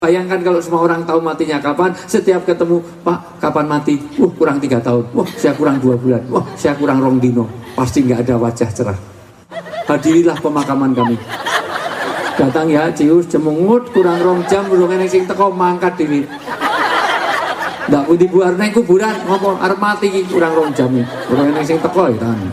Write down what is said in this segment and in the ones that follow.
Bayangkan kalau semua orang tahu matinya kapan, setiap ketemu, Pak, kapan mati? Kurang 3 tahun. Saya kurang 2 bulan. Saya kurang rong dino. Pasti nggak ada wajah cerah. Hadirilah pemakaman kami. Datang ya, cius, cemungut, kurang rong jam, urung eneng sing teko mangkat dini. Ndak putih buar neng kuburan, ngomong arep mati kurang rong jam nih. Urung eneng sing teko ya tan.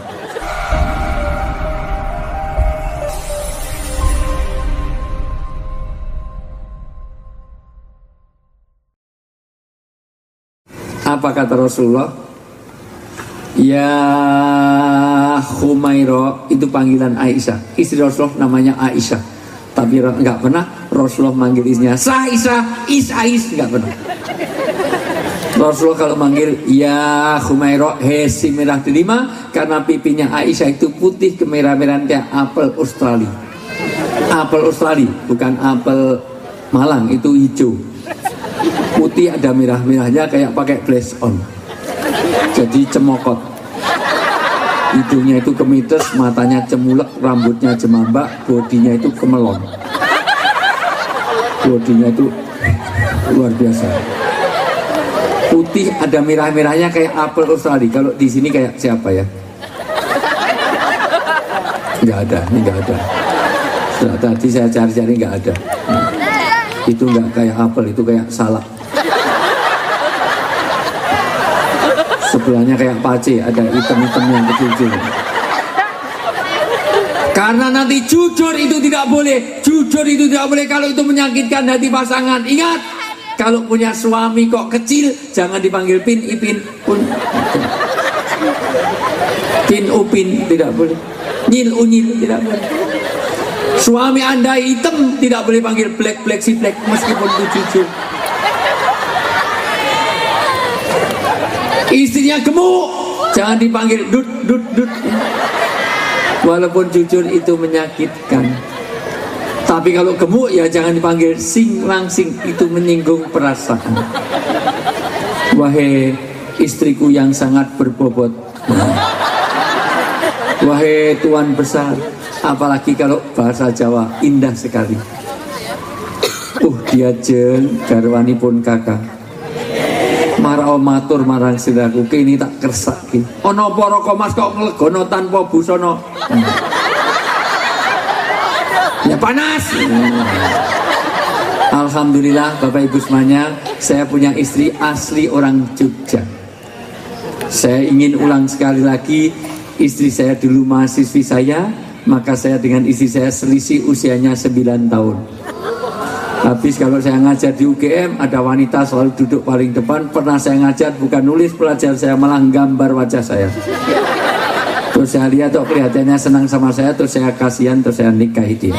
Apa kata Rasulullah? Ya Humaira, itu panggilan Aisyah. Istri Rasulullah namanya Aisyah. Tapi enggak pernah Rasulullah manggil istrinya Aisyah, Is, enggak pernah. Rasulullah kalau manggil ya Humaira, si merah delima, karena pipinya Aisyah itu putih kemerah-merahan kayak apel Australia. Apel Australia, bukan apel Malang, itu hijau. Putih ada merah-merahnya kayak pakai blaze on. Jadi cemokot. Hidungnya itu kemites, matanya cemulek, rambutnya jemambak, bodinya itu kemelon. Bodinya itu luar biasa. Putih ada merah-merahnya kayak apel Australia. Kalau di sini kayak siapa ya? Nggak ada, ini nggak ada. Sudah tadi saya cari-cari nggak ada. Itu nggak kayak apel, itu kayak salak. Sebelahnya kayak pace, ada item-item yang kecil-kecil. Karena nanti jujur itu tidak boleh. Jujur itu tidak boleh kalau itu menyakitkan hati pasangan. Ingat, kalau punya suami kok kecil, jangan dipanggil pin, ipin, pun. Pin, upin, tidak boleh. Nyil, unyil, tidak boleh. Suami Anda hitam, tidak boleh panggil black, si black, meskipun itu jujur. Istrinya gemuk, jangan dipanggil dut. Walaupun jujur itu menyakitkan. Tapi kalau gemuk ya jangan dipanggil sing langsing, itu menyinggung perasaan. Wahai istriku yang sangat berbobot, wahai tuan besar, apalagi kalau bahasa Jawa indah sekali. Dia jen garwani pun kakak. Marau matur marang siraku kini tak kersak ki. Ono apa roko mas kok nglegono tanpa busana. Ya panas. Alhamdulillah Bapak Ibu semuanya, saya punya istri asli orang Jogja. Saya ingin ulang sekali lagi, istri saya dulu mahasiswi saya, maka saya dengan istri saya selisih usianya 9 tahun. Habis kalau saya ngajar di UGM, ada wanita selalu duduk paling depan. Pernah saya ngajar bukan nulis pelajar saya, malah gambar wajah saya. Terus saya lihat kok kelihatannya senang sama saya, terus saya kasihan, terus saya nikahi dia.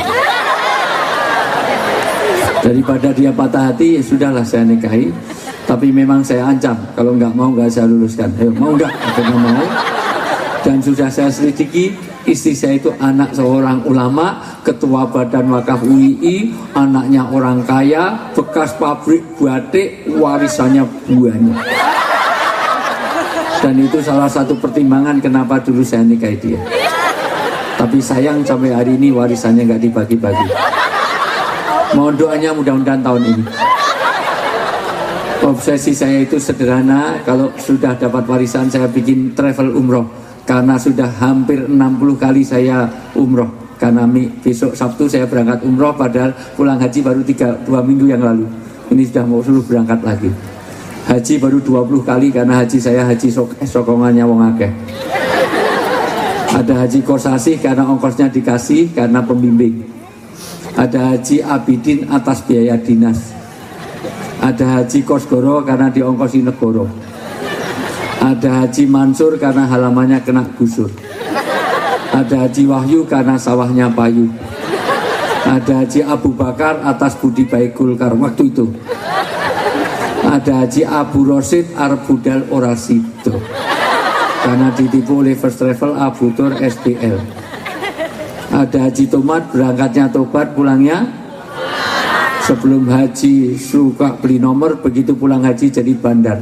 Daripada dia patah hati, ya sudahlah saya nikahi. Tapi memang saya ancam, kalau nggak mau nggak saya luluskan. Mau nggak? Akhirnya mau. Dan sudah saya selidiki, istri saya itu anak seorang ulama, ketua badan wakaf UII, anaknya orang kaya, bekas pabrik batik, warisannya banyak. Dan itu salah satu pertimbangan kenapa dulu saya nikahi dia. Tapi sayang sampai hari ini warisannya nggak dibagi-bagi. Mohon doanya mudah-mudahan tahun ini. Obsesi saya itu sederhana, kalau sudah dapat warisan saya bikin travel umroh. Karena sudah hampir 60 kali saya umroh. Karena besok Sabtu saya berangkat umroh, padahal pulang haji baru 2 minggu yang lalu. Ini sudah mau suruh berangkat lagi. Haji baru 20 kali karena haji saya haji sokongannya wong akeh. Ada haji kosasih karena ongkosnya dikasih karena pembimbing. Ada haji abidin atas biaya dinas. Ada haji kosgoro karena diongkosi negoro. Ada haji Mansur karena halamannya kena gusur. Ada haji Wahyu karena sawahnya payu. Ada haji Abu Bakar atas budi baik Golkar waktu itu. Ada haji Abu Rosid arep budal ora sido karena ditipu oleh First Travel Abu Tur SPL. Ada haji Tomat berangkatnya tobat pulangnya sebelum haji suka beli nomor, begitu pulang haji jadi bandar.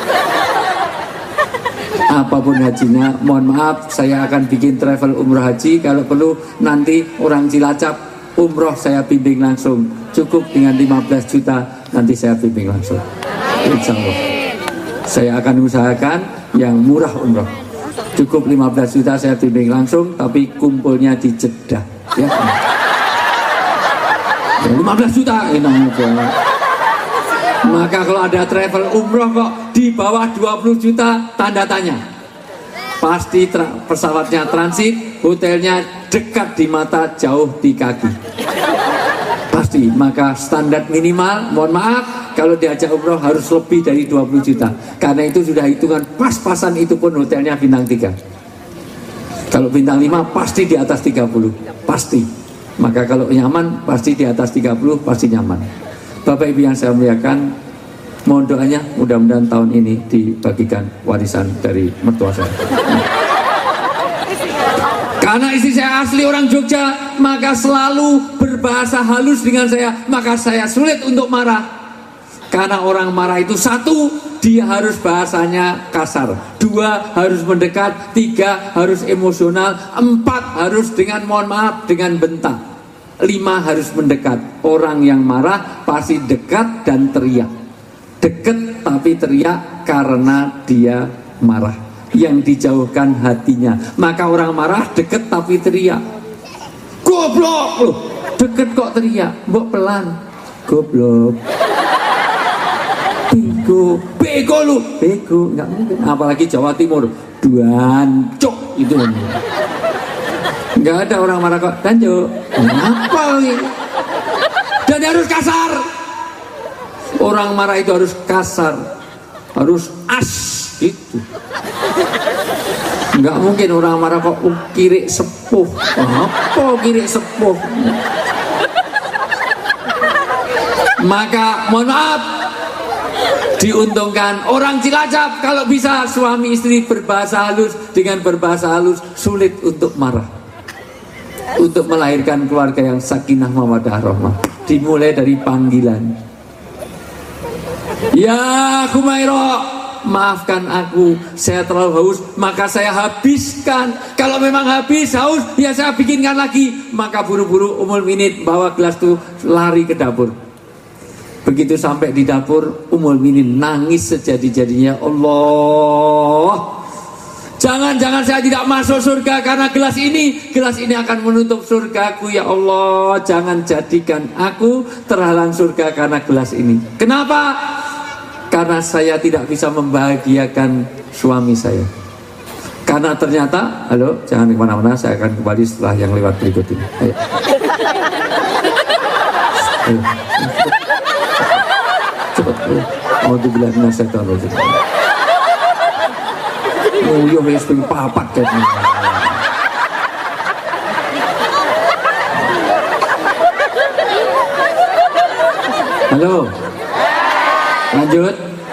Apapun hajinya, mohon maaf saya akan bikin travel umroh haji. Kalau perlu nanti orang Cilacap umroh saya bimbing langsung. Cukup dengan 15 juta nanti saya bimbing langsung. Insya Allah. Saya akan usahakan yang murah umroh. Cukup 15 juta saya bimbing langsung, tapi kumpulnya di Jeddah. Ya. 15 juta enak aja. Maka kalau ada travel umroh kok di bawah 20 juta, tanda tanya. Pasti pesawatnya transit, hotelnya dekat di mata, jauh di kaki. Pasti. Maka standar minimal, mohon maaf, kalau diajak umroh harus lebih dari 20 juta. Karena itu sudah hitungan pas-pasan, itu pun hotelnya bintang 3. Kalau bintang 5 pasti di atas 30. Pasti. Maka kalau nyaman pasti di atas 30, pasti nyaman. Bapak Ibu yang saya muliakan, mohon doanya mudah-mudahan tahun ini dibagikan warisan dari mertua saya. Karena istri saya asli orang Jogja, maka selalu berbahasa halus dengan saya, maka saya sulit untuk marah. Karena orang marah itu, satu, dia harus bahasanya kasar, 2 harus mendekat, 3 harus emosional, 4 harus dengan mohon maaf dengan bentak, 5 harus mendekat. Orang yang marah pasti dekat dan teriak. Dekat tapi teriak karena dia marah. Yang dijauhkan hatinya. Maka orang marah dekat tapi teriak. Goblok loh. Dekat kok teriak. Mbok pelan. Goblok. Bego. Bego lu. Bego. Nggak mungkin. Apalagi Jawa Timur. Duancok itu. Nggak ada orang marah kok. Danjo. Kenapa lagi? Dan harus kasar. Orang marah itu harus kasar, harus as gitu. Nggak mungkin orang marah kok kiri sepuh. Apa kiri sepuh? Maka mohon maaf, diuntungkan orang Cilacap kalau bisa suami istri berbahasa halus. Dengan berbahasa halus sulit untuk marah. Untuk melahirkan keluarga yang sakinah mawaddah rahmah, dimulai dari panggilan. Ya Kumairo, maafkan aku, saya terlalu haus, maka saya habiskan. Kalau memang habis haus, ya saya bikinkan lagi. Maka buru-buru Ummul Minin bawa gelas itu lari ke dapur. Begitu sampai di dapur, Ummul Minin nangis sejadi-jadinya. Allah, jangan-jangan saya tidak masuk surga karena gelas ini akan menutup surgaku. Ya Allah, jangan jadikan aku terhalang surga karena gelas ini. Kenapa? Karena saya tidak bisa membahagiakan suami saya. Karena ternyata, halo, jangan kemana-mana, saya akan kembali setelah yang lewat berikut ini. Ayo. Ayo. Cepat. Mau dibilang nasihat Allah. Oh iya, wis ping 4 kayaknya. Halo. Lanjut.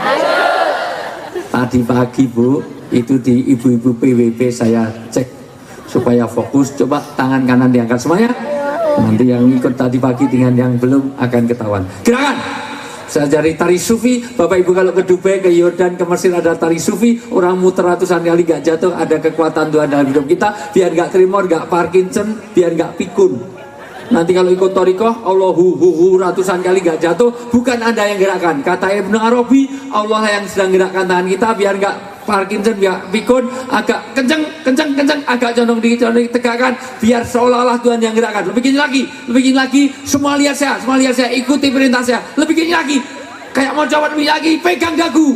Tadi pagi Bu, itu di ibu-ibu PWP saya cek supaya fokus. Coba tangan kanan diangkat semuanya. Nanti yang ikut tadi pagi dengan yang belum akan ketahuan. Gerakan. Saya cari tari sufi. Bapak Ibu kalau ke Dubai, ke Yordan, ke Mesir ada tari sufi. Orang muter ratusan kali gak jatuh. Ada kekuatan Tuhan dalam hidup kita. Biar gak tremor, gak Parkinson, biar gak pikun. Nanti kalau ikut Thariqah, Allah ratusan kali gak jatuh. Bukan Anda yang gerakkan. Kata Ibnu Arabi, Allah yang sedang gerakkan tangan kita biar gak Parkinson, biar pikun, agak kenceng, agak condong dikit, tegakkan, biar seolah-olah Tuhan yang gerakkan. Lebih gini lagi, semua lihat saya, ikuti perintah saya. Lebih gini lagi, kayak mau coba lebih lagi, pegang dagu,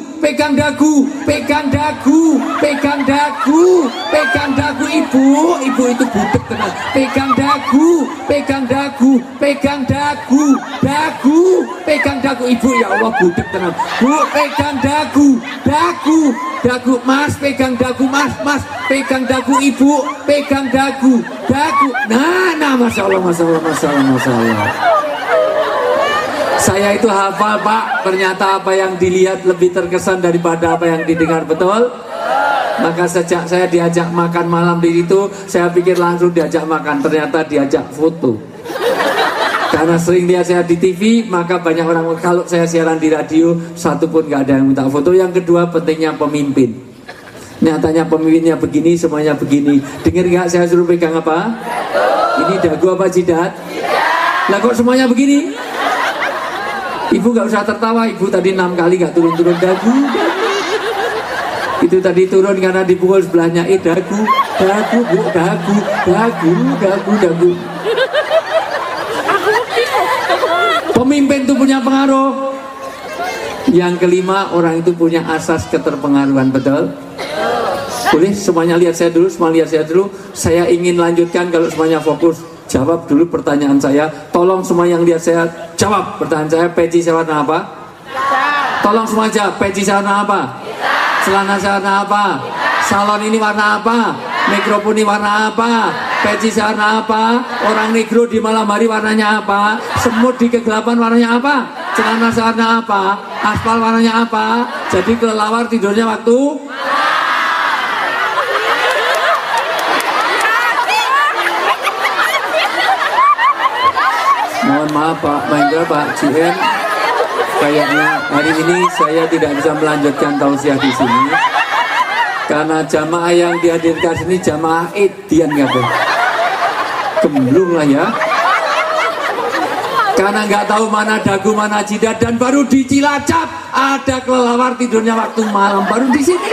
ibu itu budek tenang. Pegang dagu, ibu, ya Allah budek tenang. Bu, pegang dagu, mas, pegang dagu, mas, pegang dagu ibu, pegang dagu. Nah, masya Allah. Saya itu hafal Pak, ternyata apa yang dilihat lebih terkesan daripada apa yang didengar, betul? Maka sejak saya diajak makan malam di situ, saya pikir langsung diajak makan, ternyata diajak foto. Karena sering lihat saya di TV, maka banyak orang, kalau saya siaran di radio, satu pun gak ada yang minta foto. Yang kedua, pentingnya pemimpin. Nyatanya pemimpinnya begini, semuanya begini. Dengar gak saya suruh pegang apa? Ini dagu apa jidat? Lah kok semuanya begini? Ibu gak usah tertawa, ibu tadi 6 kali gak turun-turun dagu. Itu tadi turun karena dipukul sebelahnya, dagu, bu, dagu. Pemimpin itu punya pengaruh. Yang kelima, orang itu punya asas keterpengaruhan, betul? Boleh semuanya lihat saya dulu, Saya ingin lanjutkan kalau semuanya fokus. Jawab dulu pertanyaan saya. Tolong semua yang lihat saya jawab pertanyaan saya. Peci saya warna apa? Tolong semua jawab. Peci saya warna apa? Celana saya warna apa? Salon ini warna apa? Mikrofon ini warna apa? Peci saya warna apa? Orang negro di malam hari warnanya apa? Semut di kegelapan warnanya apa? Celana saya warna apa? Aspal warnanya apa? Jadi kelelawar tidurnya waktu? Mohon maaf Pak Mahendra, Pak GM, kayaknya hari ini saya tidak bisa melanjutkan tausiah di sini karena jamaah yang dihadirkan sini jamaah Edian kabeh. Gemblung lah ya. Karena nggak tahu mana dagu mana jidat dan baru di Cilacap ada kelelawar tidurnya waktu malam baru di sini.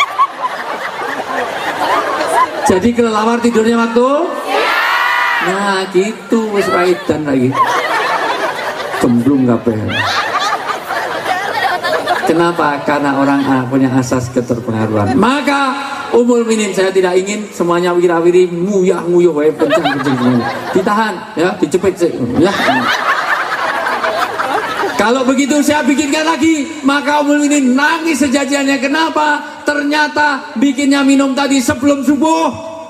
Jadi kelelawar tidurnya waktu? Nah gitu wis dan lagi gemblung kabeh. Kenapa? Karena orang punya asas keterpengaruhan. Maka Ummul Minin saya tidak ingin semuanya wirawiri nguyah-nguyuh wae kencang-kencang semuanya. Ditahan ya, dicepet sih ya. Kalau begitu saya bikinkan lagi. Maka Ummul Minin nangis sejajannya. Kenapa? Ternyata bikinnya minum tadi sebelum subuh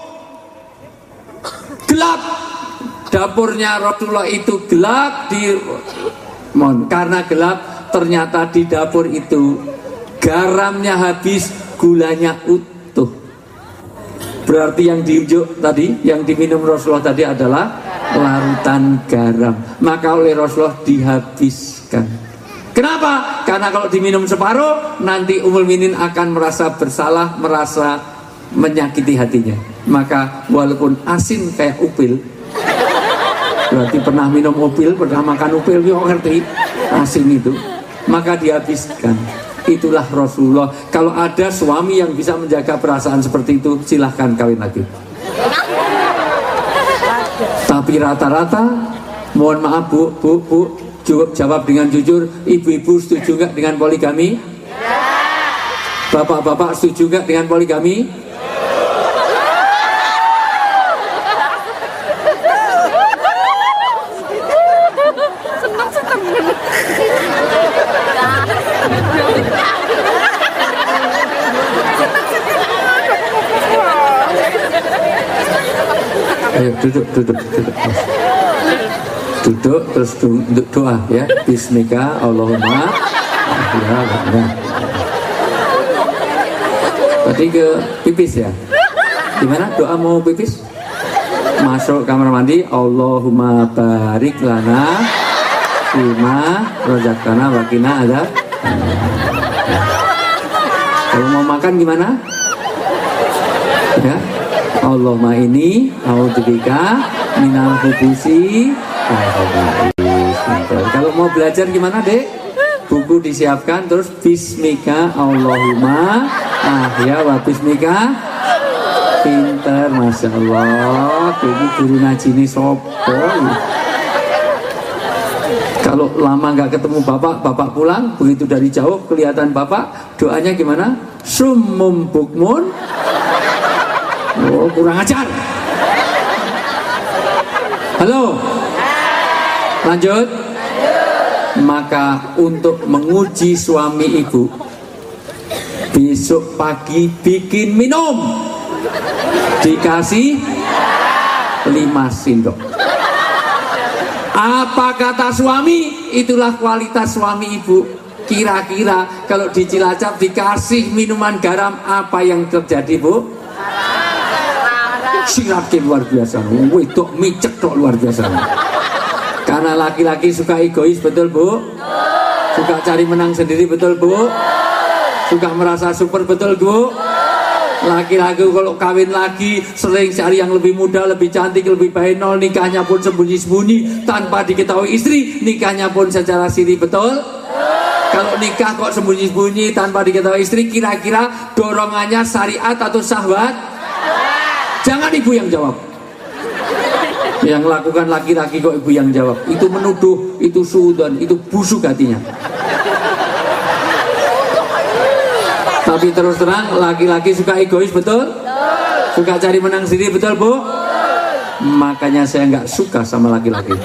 gelap. Dapurnya Rasulullah itu gelap karena gelap ternyata di dapur itu garamnya habis, gulanya utuh. Berarti yang diujuk tadi, yang diminum Rasulullah tadi adalah larutan garam. Maka oleh Rasulullah dihabiskan. Kenapa? Karena kalau diminum separuh nanti Ummul Minin akan merasa bersalah, merasa menyakiti hatinya. Maka walaupun asin kayak upil, berarti pernah minum upil, pernah makan upil, yo ngerti asin itu, maka dihabiskan. Itulah Rasulullah. Kalau ada suami yang bisa menjaga perasaan seperti itu, silahkan kawin lagi. Tapi rata-rata, mohon maaf bu, jawab dengan jujur. Ibu-ibu setuju nggak dengan poligami? Bapak-bapak setuju nggak dengan poligami? Ayo duduk terus doa ya. Bismika Allahumma ya. Tadi ke pipis ya. Gimana doa mau pipis? Masuk kamar mandi. Allahumma barik lana fima razaqtana wa qina azab. Kalau mau makan gimana? Ya. Allahumma ini a'udzubika minal khubusi. Kalau mau belajar gimana dek? Buku disiapkan terus bismika Allahumma ahya wa bismika. Pinter, masya Allah. Guru ngaji ini sopo. Kalau lama nggak ketemu bapak pulang begitu dari jauh kelihatan bapak, doanya gimana? Summum bukmun. Oh, kurang ajar. Halo. Lanjut. Maka untuk menguji suami ibu, besok pagi bikin minum, dikasih 5 sendok. Apa kata suami? Itulah kualitas suami ibu. Kira-kira kalau di Cilacap dikasih minuman garam, apa yang terjadi bu? Siratnya luar biasa, wedok micek tok luar biasa. Karena laki-laki suka egois, betul bu? Suka cari menang sendiri, betul bu? Suka merasa super, betul bu? Laki-laki kalau kawin lagi sering cari yang lebih muda, lebih cantik, lebih baik. Nol, nikahnya pun sembunyi-sembunyi tanpa diketahui istri. Nikahnya pun secara siri, betul? Kalau nikah kok sembunyi-sembunyi tanpa diketahui istri, kira-kira dorongannya syariat atau syahwat? Jangan ibu yang jawab. Yang lakukan laki-laki kok ibu yang jawab. Itu menuduh, itu suudzon, itu busuk hatinya. Tapi terus terang, laki-laki suka egois, betul? Suka cari menang sendiri, betul Bu? Makanya saya nggak suka sama laki-laki.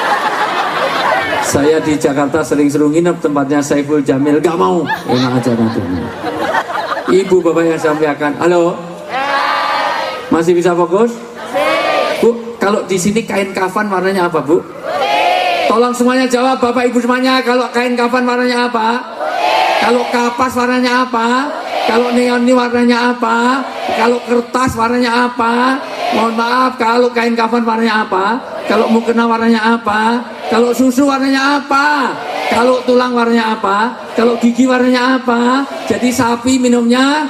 Saya di Jakarta sering suruh nginep tempatnya Saiful Jamil, nggak mau. Enak aja nanti. Ibu bapak yang saya muliakan, halo? Masih bisa fokus? Bu, kalau di sini kain kafan warnanya apa, Bu? Tolong semuanya jawab, bapak ibu semuanya. Kalau kain kafan warnanya apa? Kalau kapas warnanya apa? Kalau neon ini warnanya apa? Kalau kertas warnanya apa? Mohon maaf, kalau kain kafan warnanya apa? Kalau mukena warnanya apa? Kalau susu warnanya apa? Kalau tulang warnanya apa? Kalau gigi warnanya apa? Jadi sapi minumnya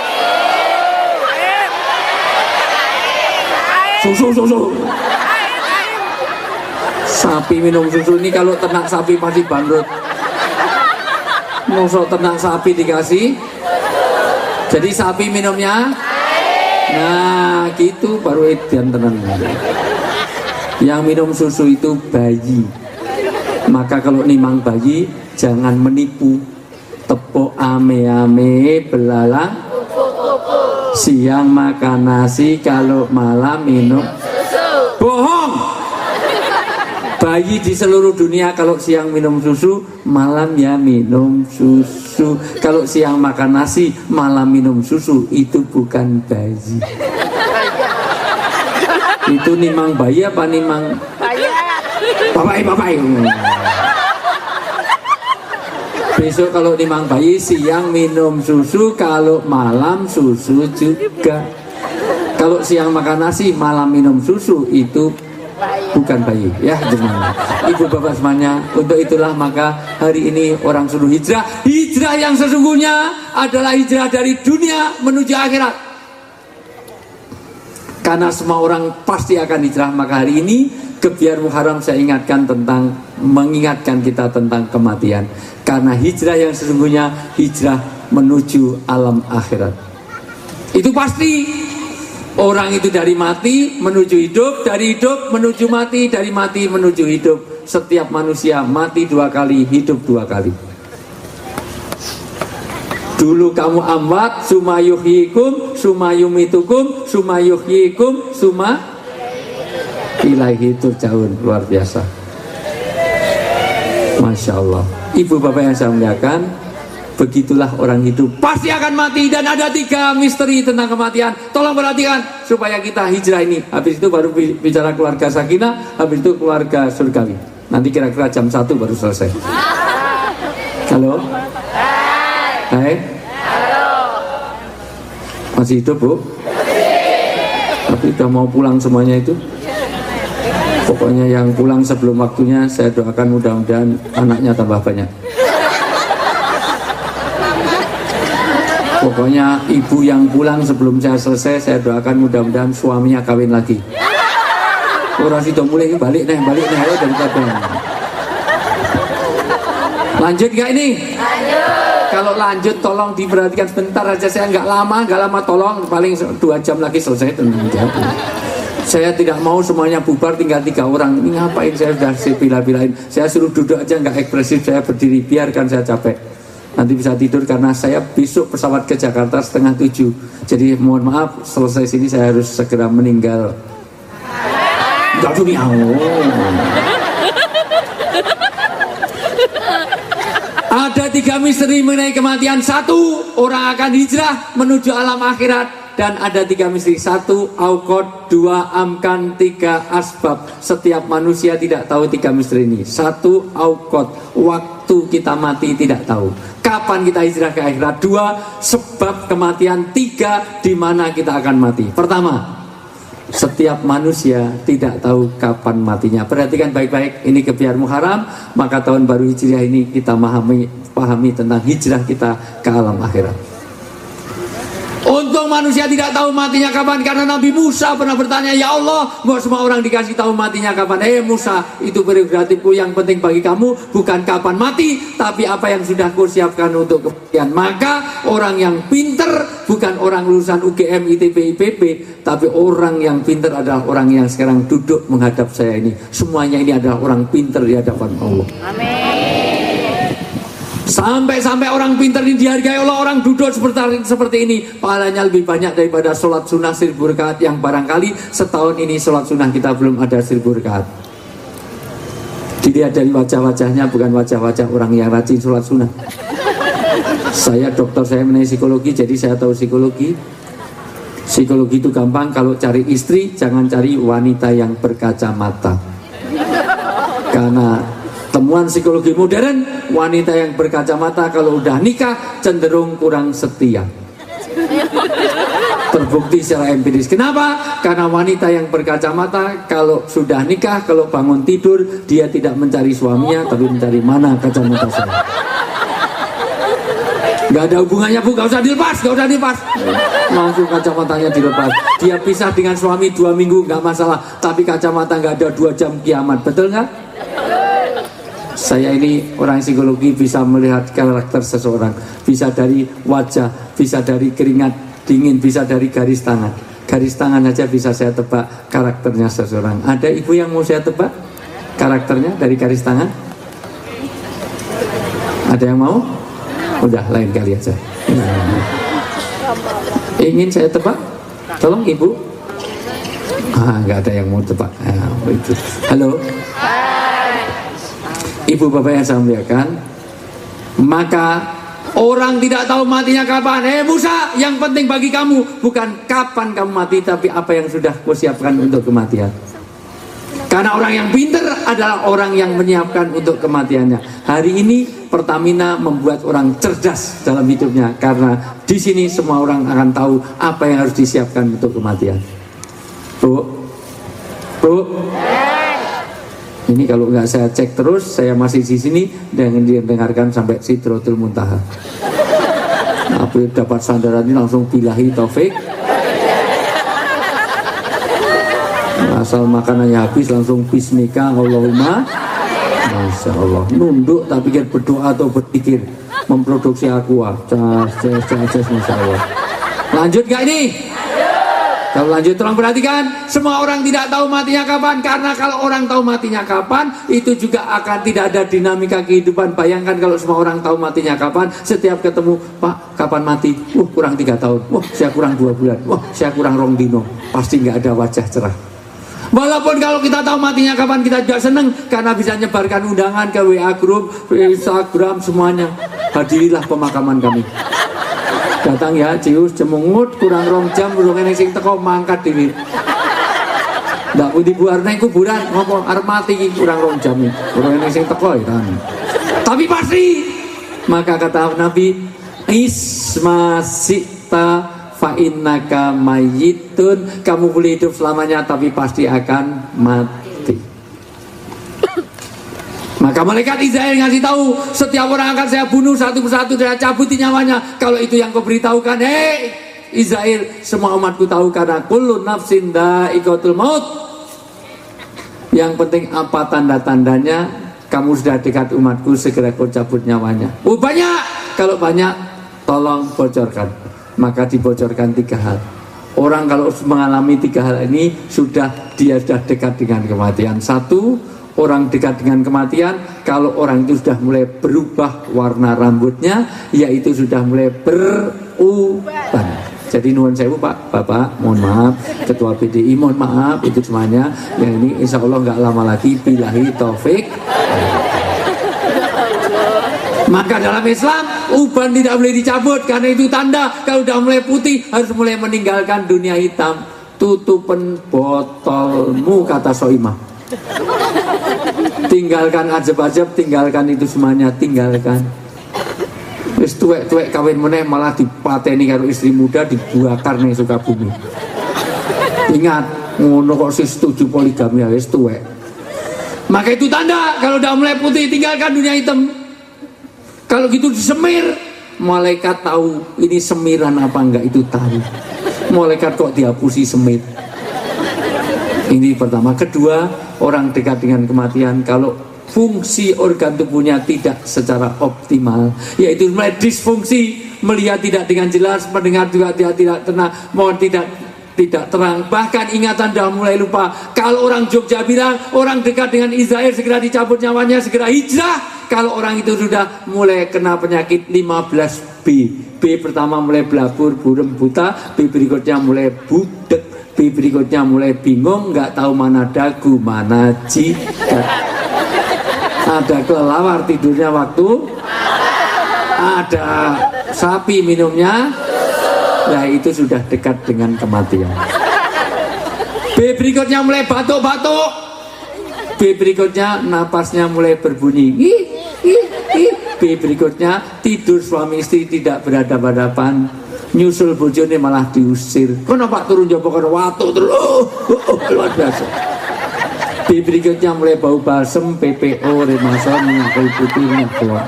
susu. Sapi minum susu ini kalau ternak sapi pasti bangkrut. Mosok ternak sapi dikasih. Jadi sapi minumnya. Nah, gitu baru edan tenan. Yang minum susu itu bayi. Maka kalau nimang bayi jangan menipu. Tepuk ame-ame belalang. Siang makan nasi, kalau malam minum susu. Bohong. Bayi di seluruh dunia kalau siang minum susu, malam ya minum susu. Kalau siang makan nasi, malam minum susu, itu bukan bayi. Itu nimang bayi apa nimang bapak? Besok kalau nimang bayi, siang minum susu, kalau malam susu juga. Kalau siang makan nasi, malam minum susu, itu bukan bayi, ya teman. Ibu bapak semuanya, untuk itulah maka hari ini orang suruh hijrah. Hijrah yang sesungguhnya adalah hijrah dari dunia menuju akhirat. Karena semua orang pasti akan hijrah, maka hari ini Gebyar Muharram saya mengingatkan kita tentang kematian. Karena hijrah yang sesungguhnya hijrah menuju alam akhirat. Itu pasti. Orang itu dari mati menuju hidup, dari hidup menuju mati, dari mati menuju hidup. Setiap manusia mati 2 kali, hidup 2 kali. Dulu kamu amwat, summa yuhyikum, summa yumitukum, summa yuhyikum, summa ilaihi turja'un. Luar biasa. Masya Allah. Ibu bapak yang saya muliakan, begitulah orang hidup pasti akan mati. Dan ada 3 misteri tentang kematian. Tolong perhatikan supaya kita hijrah ini. Habis itu baru bicara keluarga sakinah, habis itu keluarga surgawi. Nanti kira-kira jam 1 baru selesai. Halo? Hai? Masih hidup, Bu? Tapi udah mau pulang semuanya itu. Pokoknya yang pulang sebelum waktunya, saya doakan mudah-mudahan anaknya tambah banyak. Pokoknya ibu yang pulang sebelum saya selesai, saya doakan mudah-mudahan suaminya kawin lagi. Orang situ mulai balik nih, ayo daripada. Lanjut gak ini? Lanjut. Kalau lanjut tolong diperhatikan sebentar aja, saya nggak lama tolong, paling 2 jam lagi selesai. Saya tidak mau semuanya bubar tinggal 3 orang. Ini ngapain saya sudah bila-bilain. Saya suruh duduk aja nggak ekspresif, saya berdiri, biarkan saya capek. Nanti bisa tidur karena saya besok pesawat ke Jakarta 6:30. Jadi mohon maaf, selesai sini saya harus segera meninggal. Enggak dunia. Ada 3 misteri mengenai kematian. 1, orang akan hijrah menuju alam akhirat. Dan ada 3 misteri. 1, auqat. 2, amkan. 3, asbab. Setiap manusia tidak tahu 3 misteri ini. 1, auqat. Waktu kita mati tidak tahu. Kapan kita hijrah ke akhirat? 2, sebab kematian. 3, di mana kita akan mati. Pertama, setiap manusia tidak tahu kapan matinya. Perhatikan baik-baik, ini Gebyar Muharram. Maka tahun baru Hijriah ini kita pahami tentang hijrah kita ke alam akhirat. Untung manusia tidak tahu matinya kapan, karena Nabi Musa pernah bertanya, ya Allah, mau semua orang dikasih tahu matinya kapan. Musa, itu prerogatifku, yang penting bagi kamu bukan kapan mati, tapi apa yang sudah kau siapkan untuk kematian. Maka orang yang pinter bukan orang lulusan UGM, ITB, IPB, tapi orang yang pinter adalah orang yang sekarang duduk menghadap saya ini. Semuanya ini adalah orang pinter di hadapan Allah. Amin. Sampai orang pintar ini dihargai Allah, orang duduk seperti ini, pahalanya lebih banyak daripada sholat sunnah 1000 rakaat yang barangkali setahun ini sholat sunnah kita belum ada 1000 rakaat. Dilihat dari wajah-wajahnya, bukan wajah-wajah orang yang rajin sholat sunnah. Saya dokter, saya mengenai psikologi, jadi saya tahu psikologi. Psikologi itu gampang, kalau cari istri jangan cari wanita yang berkacamata. Karena temuan psikologi modern, wanita yang berkacamata kalau udah nikah cenderung kurang setia. Terbukti secara empiris. Kenapa? Karena wanita yang berkacamata kalau sudah nikah, kalau bangun tidur dia tidak mencari suaminya, tapi mencari mana kacamata saya. Gak ada hubungannya, Bu, gak usah dilepas, langsung kacamatanya dilepas. Dia pisah dengan suami 2 minggu gak masalah, tapi kacamata gak ada 2 jam kiamat. Betul gak? Saya ini orang psikologi, bisa melihat karakter seseorang, bisa dari wajah, bisa dari keringat dingin, bisa dari garis tangan. Garis tangan aja bisa saya tebak karakternya seseorang. Ada ibu yang mau saya tebak karakternya dari garis tangan? Ada yang mau? Udah, lain kali aja. Ingin saya tebak? Tolong ibu. Nggak ada yang mau tebak. Halo. Ibu bapak yang saya muliakan, maka orang tidak tahu matinya kapan. Musa, yang penting bagi kamu bukan kapan kamu mati, tapi apa yang sudah kau siapkan untuk kematian. Karena orang yang pintar adalah orang yang menyiapkan untuk kematiannya. Hari ini Pertamina membuat orang cerdas dalam hidupnya, karena di sini semua orang akan tahu apa yang harus disiapkan untuk kematian. Bu. Ini kalau nggak saya cek terus, saya masih di sini dengan didengarkan sampai Sidratul Muntaha. Tapi dapat sandaran ini langsung billahi taufik. Asal makanannya habis langsung bismika Allahumma. Masya Allah, nunduk tak pikir berdoa atau berpikir memproduksi aqua. Masya Allah. Lanjut gak ini? Kalau lanjut, tolong perhatikan. Semua orang tidak tahu matinya kapan, karena kalau orang tahu matinya kapan, itu juga akan tidak ada dinamika kehidupan. Bayangkan kalau semua orang tahu matinya kapan, setiap ketemu, Pak, kapan mati? Kurang 3 tahun. Saya kurang 2 bulan. Saya kurang rong dino. Pasti nggak ada wajah cerah. Walaupun kalau kita tahu matinya kapan, kita juga seneng, karena bisa nyebarkan undangan ke WA group, Instagram, semuanya. Hadirilah pemakaman kami. Datang ya, cius, cemungut, kurang rong jam, urung ini sing teko mangkat diri. Nggak putih buar neng kuburan, ngomong arep mati kurang rong jam, urung ini sing teko ya. Tapi pasti, maka kata Nabi, isma sita fa innaka mayyitun, kamu boleh hidup selamanya, tapi pasti akan mati. Maka malaikat Israel ngasih tahu, setiap orang akan saya bunuh satu persatu dan cabuti nyawanya. Kalau itu yang kau beritahukan, Israel, semua umatku tahu, karena kullu nafsin dha'iqatul maut. Yang penting apa tanda-tandanya? Kamu sudah dekat umatku, segera kau cabut nyawanya. Banyak. Kalau banyak, tolong bocorkan. Maka dibocorkan 3 hal. Orang kalau mengalami 3 hal ini, dia sudah dekat dengan kematian. 1, orang dekat dengan kematian, kalau orang itu sudah mulai berubah warna rambutnya, yaitu sudah mulai beruban. Jadi nuwun sewu Pak, Bapak, mohon maaf, Ketua PDI, mohon maaf, itu semuanya. Yang ini insya Allah nggak lama lagi, billahi taufik. Maka dalam Islam, uban tidak boleh dicabut, karena itu tanda kalau sudah mulai putih, harus mulai meninggalkan dunia hitam. Tutupan botolmu, kata Soimah. Tinggalkan ajab-ajab, tinggalkan itu semuanya, tinggalkan. Wis tuwek-tuwek kawin meneh malah dipateni karo istri muda, dibakar ning Sukabumi. Ingat, ngono kok sih setuju poligami, wis tuwek. Maka itu tanda kalau udah mulai putih, tinggalkan dunia hitam. Kalau gitu disemir, malaikat tahu ini semiran apa enggak, itu tahu. Malaikat kok dihapusi semir. Ini pertama. Kedua, orang dekat dengan kematian kalau fungsi organ tubuhnya tidak secara optimal, yaitu mulai disfungsi, melihat tidak dengan jelas, mendengar juga tidak tenang, mohon tidak terang, bahkan ingatan sudah mulai lupa. Kalau orang Jogja bilang orang dekat dengan Israel segera dicabut nyawanya, segera hijrah. Kalau orang itu sudah mulai kena penyakit 15B. B pertama mulai belabur, burem, buta. B berikutnya mulai budek. B berikutnya mulai bingung, nggak tahu mana dagu, mana jidat. Ada kelelawar tidurnya waktu, ada sapi minumnya. Nah itu sudah dekat dengan kematian. B berikutnya mulai batuk-batuk. B berikutnya napasnya mulai berbunyi. B berikutnya tidur suami istri tidak berhadapan-hadapan, nyusul bojone malah diusir. Kono Pak turun jopo kono watuk terus. Luar biasa. B berikutnya mulai bau balsem, PPO, remason, kayu putih keluar.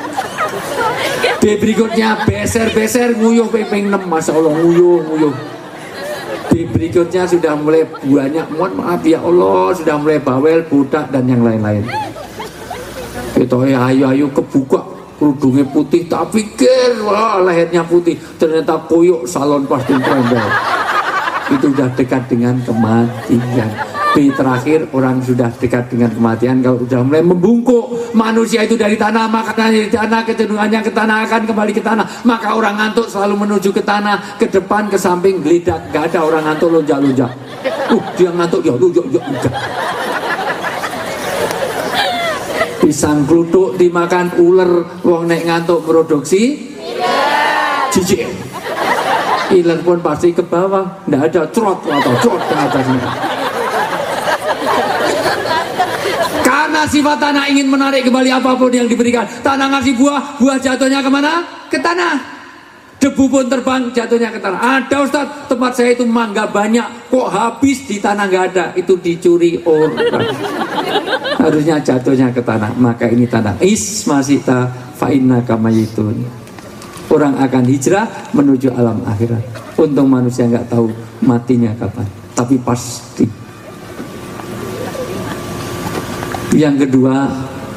B berikutnya beser-beser, nguyuh pepeng 6, Masya Allah, nguyuh. B berikutnya sudah mulai banyak, mohon maaf ya Allah, sudah mulai bawel, budak dan yang lain-lain. Kita ayo kebuka, kerudungnya putih, tak pikir wah lehernya putih, ternyata koyok salon pasti trembel. Itu sudah dekat dengan kematian. B terakhir, orang sudah dekat dengan kematian kalau sudah mulai membungkuk. Manusia itu dari tanah, maka dari tanah, kecenderungannya ke tanah akan kembali ke tanah. Maka orang ngantuk selalu menuju ke tanah, ke depan, ke samping, geledak. Gak ada orang ngantuk lonjak-lonjak. Dia ngantuk, ya lonjak. Pisang kluthuk dimakan ular, wong nek ngantuk produksi jijik. Iler pun pasti ke bawah, ndak ada crot atau crot ke atasnya. Karena sifat tanah ingin menarik kembali apapun yang diberikan. Tanah ngasih buah, buah jatuhnya kemana? Ke tanah. Debu pun terbang, jatuhnya ke tanah. Ada Ustaz, tempat saya itu mangga banyak, kok habis di tanah nggak ada. Itu dicuri orang. Harusnya jatuhnya ke tanah. Maka ini tanah. Ismasita fa'inna kamayitun. Orang akan hijrah menuju alam akhirat. Untung manusia nggak tahu matinya kapan, tapi pasti. Yang kedua,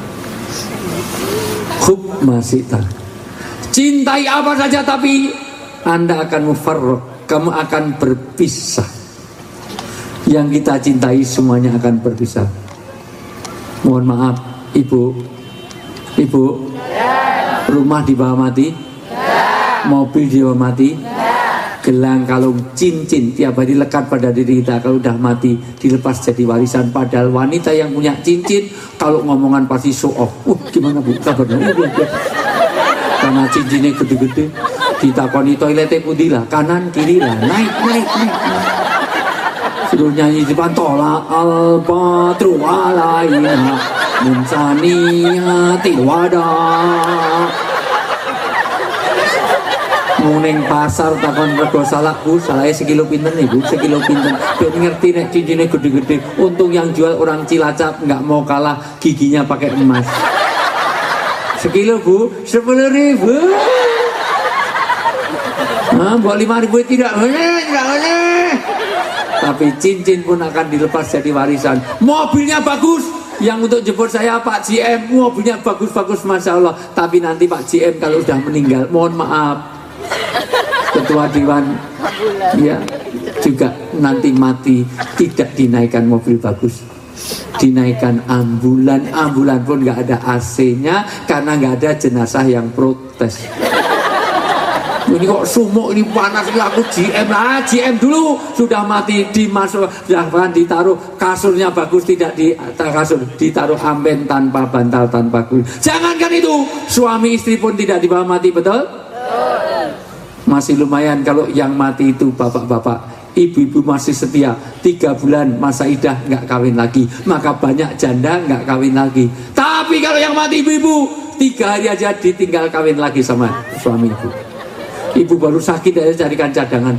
hub masita. Cintai apa saja tapi Anda akan mufarraq, kamu akan berpisah. Yang kita cintai semuanya akan berpisah. Mohon maaf, Ibu, rumah di bawah mati, mobil di bawah mati, gelang, kalung, cincin tiap hari lekat pada diri kita. Kalau udah mati dilepas jadi warisan. Padahal wanita yang punya cincin kalau ngomongan pasti show off. Gimana Bu kabarnya? Karena cincinnya gede-gede. Ditakoni toiletnya putih lah, kanan kiri lah, naik. Suruh nyanyi di depan tola al-badru alaina munsaniyatil wada. Muning pasar takon rego salakku, salahnya sekilo pinten nih Bu, sekilo pinten. Dia ngerti nek cincinnya gede-gede. Untung yang jual orang Cilacap nggak mau kalah, giginya pakai emas. Sekilo Bu, 10.000. Nah, buat 5.000 tidak boleh. Tapi cincin pun akan dilepas jadi warisan. Mobilnya bagus, yang untuk jemput saya Pak GM, mobilnya bagus-bagus Masya Allah. Tapi nanti Pak GM kalau sudah meninggal, mohon maaf, Ketua Dewan ya juga nanti mati tidak dinaikkan mobil bagus, dinaikkan ambulan pun nggak ada AC-nya karena nggak ada jenazah yang protes. Ini kok sumuk, ini panas, ini aku GM lah, GM dulu sudah mati, dimasuk, bahkan ditaruh kasurnya bagus, tidak di kasur, ditaruh amben tanpa bantal, tanpa kulit. Jangankan itu, suami istri pun tidak dibawa mati, betul? Masih lumayan kalau yang mati itu bapak-bapak, ibu-ibu masih setia, 3 bulan masa idah nggak kawin lagi, maka banyak janda nggak kawin lagi. Tapi kalau yang mati ibu-ibu, 3 hari aja ditinggal kawin lagi sama suami ibu. Ibu baru sakit aja carikan cadangan.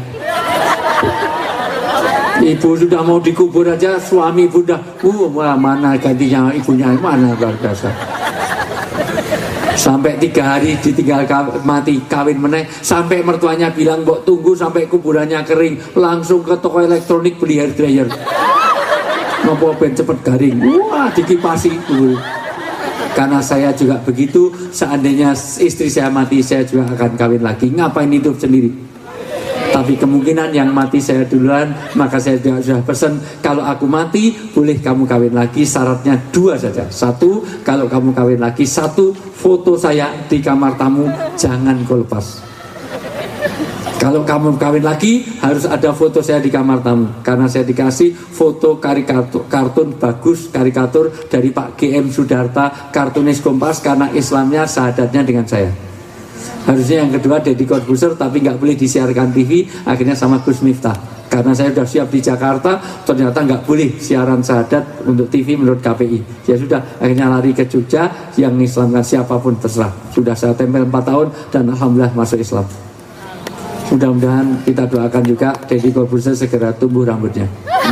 Ibu sudah mau dikubur aja, suami ibu udah mana gantinya ibunya, mana luar biasa. Sampai 3 hari ditinggal mati, kawin meneh. Sampai mertuanya bilang, mbok tunggu sampai kuburannya kering. Langsung ke toko elektronik beli hair dryer. Ngopo ben cepet garing. Wah, dikipasi dulu. Karena saya juga begitu. Seandainya istri saya mati, saya juga akan kawin lagi. Ngapain hidup sendiri? Tapi kemungkinan yang mati saya duluan, maka saya sudah pesan, kalau aku mati boleh kamu kawin lagi. Syaratnya 2 saja. 1, kalau kamu kawin lagi, 1, foto saya di kamar tamu jangan kau lepas. Kalau kamu kawin lagi harus ada foto saya di kamar tamu. Karena saya dikasih foto kartun bagus, karikatur dari Pak GM Sudarta, kartunis Kompas, karena Islamnya sahadatnya dengan saya. Harusnya yang kedua Deddy Corbuzier, tapi nggak boleh disiarkan TV, akhirnya sama Gus Miftah. Karena saya sudah siap di Jakarta, ternyata nggak boleh siaran syahadat untuk TV menurut KPI. Ya sudah, akhirnya lari ke Jogja, yang Islamkan siapapun terserah. Sudah saya tempel 4 tahun dan alhamdulillah masuk Islam. Mudah-mudahan kita doakan juga Deddy Corbuzier segera tumbuh rambutnya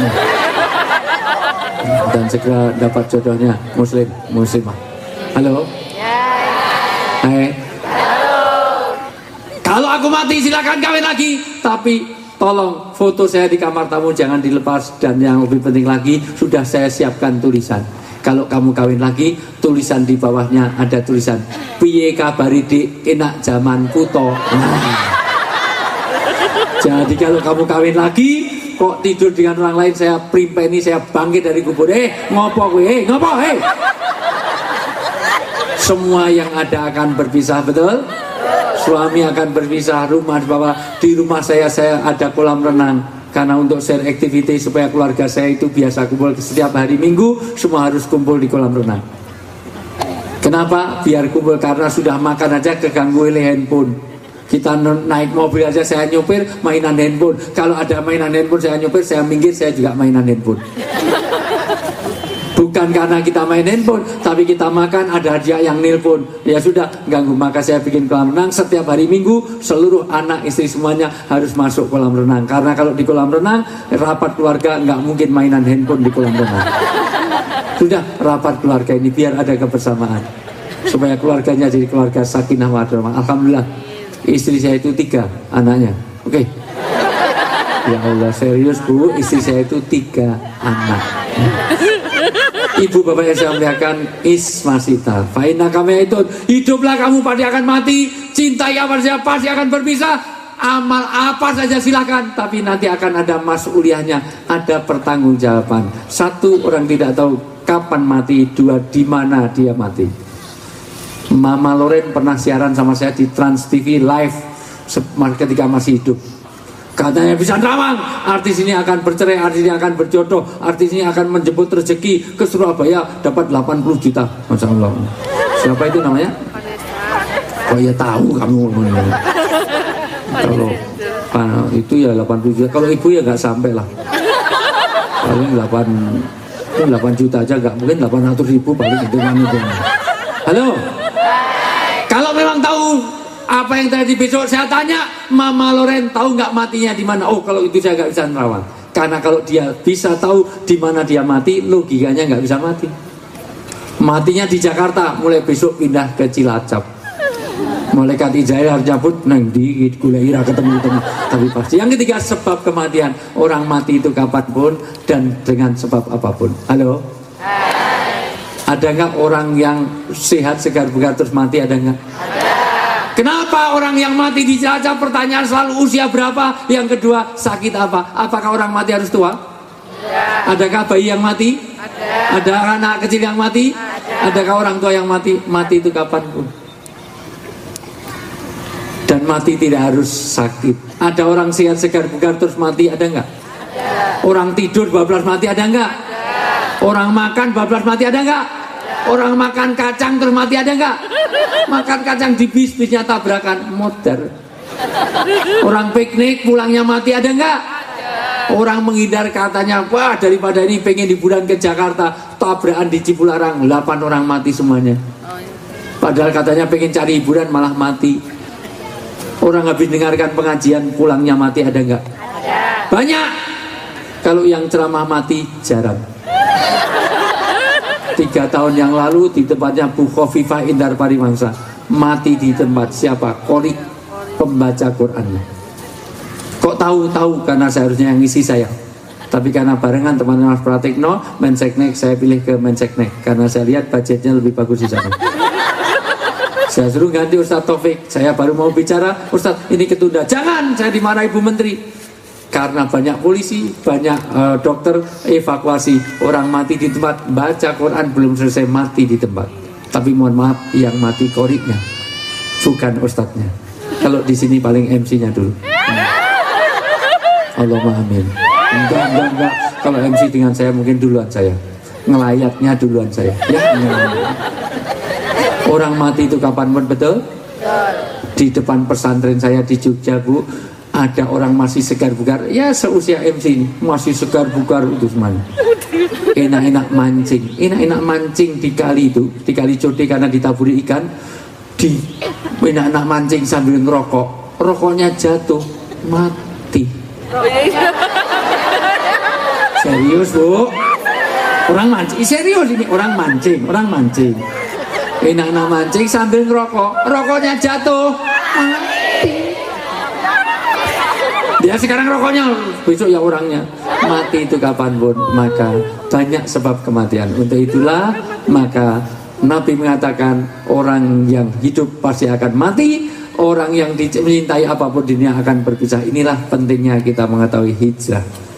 dan segera dapat jodohnya muslimah. Halo. Hai. Kalau aku mati silakan kawin lagi, tapi tolong foto saya di kamar tamu jangan dilepas. Dan yang lebih penting lagi, sudah saya siapkan tulisan. Kalau kamu kawin lagi, tulisan di bawahnya ada tulisan piye kabari dik enak zaman kuto. Jadi kalau kamu kawin lagi kok tidur dengan orang lain, saya primpeni, saya bangkit dari kubur. Ngopo gue? Ngopo? Semua yang ada akan berpisah, betul? Suami akan berpisah, rumah bahwa di rumah saya ada kolam renang. Karena untuk share activity supaya keluarga saya itu biasa kumpul setiap hari Minggu, semua harus kumpul di kolam renang. Kenapa? Biar kumpul, karena sudah makan aja keganggu oleh handphone. Kita naik mobil aja saya nyupir mainan handphone. Kalau ada mainan handphone saya nyupir, saya minggir, saya juga mainan handphone. Bukan karena kita main handphone, tapi kita makan ada hadiah yang nelpon. Ya sudah, ganggu. Maka saya bikin kolam renang setiap hari Minggu. Seluruh anak istri semuanya harus masuk kolam renang. Karena kalau di kolam renang, rapat keluarga nggak mungkin mainan handphone di kolam renang. Sudah, rapat keluarga ini biar ada kebersamaan, supaya keluarganya jadi keluarga sakinah mawaddah. Alhamdulillah, istri saya itu 3 anaknya. Oke. Ya Allah, serius Bu, istri saya itu 3 anak. Ibu bapak yang saya muliakan, Ismasita Faina kami itu, hiduplah kamu pasti akan mati. Cintai apa saja pasti akan berpisah. Amal apa saja silakan, tapi nanti akan ada mas'uliyahnya, ada pertanggungjawaban. 1, orang tidak tahu kapan mati. 2, di mana dia mati. Mama Loren pernah siaran sama saya di Trans TV live ketika masih hidup. Katanya bisa nerawang, artis ini akan bercerai, artis ini akan berjodoh, artis ini akan menjemput rezeki ke Surabaya dapat 80 juta. Masya Allah. Siapa itu namanya? Oh ya tahu kamu. Kalau itu ya 80 juta. Kalau ibu ya nggak sampai lah. Paling 8 juta aja nggak, mungkin 800.000 paling itu itu. Halo. Kalau memang tahu apa yang terjadi besok, saya tanya Mama Loren, tahu nggak matinya di mana? Oh, kalau itu saya nggak bisa nerawang. Karena kalau dia bisa tahu di mana dia mati, logikanya nggak bisa mati. Matinya di Jakarta, mulai besok pindah ke Cilacap. Malaikat Ijaya harus nyabut nang di Gulaira ketemu. Tapi pasti. Yang ketiga, sebab kematian. Orang mati itu kapanpun dan dengan sebab apapun. Halo. Ada nggak orang yang sehat segar bugar terus mati? Ada nggak? Kenapa orang yang mati di Cilacap, pertanyaan selalu usia berapa? Yang kedua, sakit apa? Apakah orang mati harus tua? Adakah bayi yang mati? Ada anak kecil yang mati? Adakah orang tua yang mati? Mati itu kapanpun. Dan mati tidak harus sakit. Ada orang sehat segar bugar terus mati, ada nggak? Orang tidur bablas mati, ada nggak? Orang makan bablas mati, ada nggak? Orang makan kacang terus mati, ada nggak? Makan kacang di bisnya tabrakan, modar. Orang piknik pulangnya mati, ada nggak? Orang menghindar katanya, wah daripada ini pengen liburan ke Jakarta, tabrakan di Cipularang, 8 orang mati semuanya. Padahal katanya pengen cari hiburan malah mati. Orang habis dengarkan pengajian pulangnya mati, ada nggak? Banyak. Kalau yang ceramah mati jarang. 3 tahun yang lalu di tempatnya Bu Khofifah Indar Parimangsa, mati di tempat. Siapa? Qori, pembaca Qurannya. Kok tahu? Karena seharusnya yang ngisi saya, tapi karena barengan teman-teman Mas Pratikno, Menseknek, saya pilih ke Menseknek karena saya lihat budgetnya lebih bagus di sana. Saya suruh ganti Ustadz Taufik. Saya baru mau bicara, Ustadz ini ketunda. Jangan, saya dimarahi Ibu Menteri. Karena banyak polisi, banyak dokter evakuasi, orang mati di tempat, baca Quran belum selesai mati di tempat. Tapi mohon maaf, yang mati qori'nya, bukan ustadznya. Kalau di sini paling MC-nya dulu. Allahumma amin. Enggak. Kalau MC dengan saya mungkin duluan saya. Ngelayatnya duluan saya. Ya, orang mati itu kapan pun, betul? Di depan pesantren saya di Jogja, Bu, ada orang masih segar bugar, ya seusia MC ini, masih segar bugar itu semuanya. Enak-enak mancing di kali itu, di kali Code karena ditaburi ikan, enak-enak mancing sambil ngerokok, rokoknya jatuh, mati. Serius, Bu? Orang mancing, serius ini, orang mancing. Enak-enak mancing sambil ngerokok, rokoknya jatuh, mati. Dia sekarang rokoknya, besok ya orangnya. Mati itu kapanpun, maka banyak sebab kematian. Untuk itulah maka Nabi mengatakan orang yang hidup pasti akan mati, orang yang menyintai apapun dunia akan berpisah. Inilah pentingnya kita mengetahui hijrah.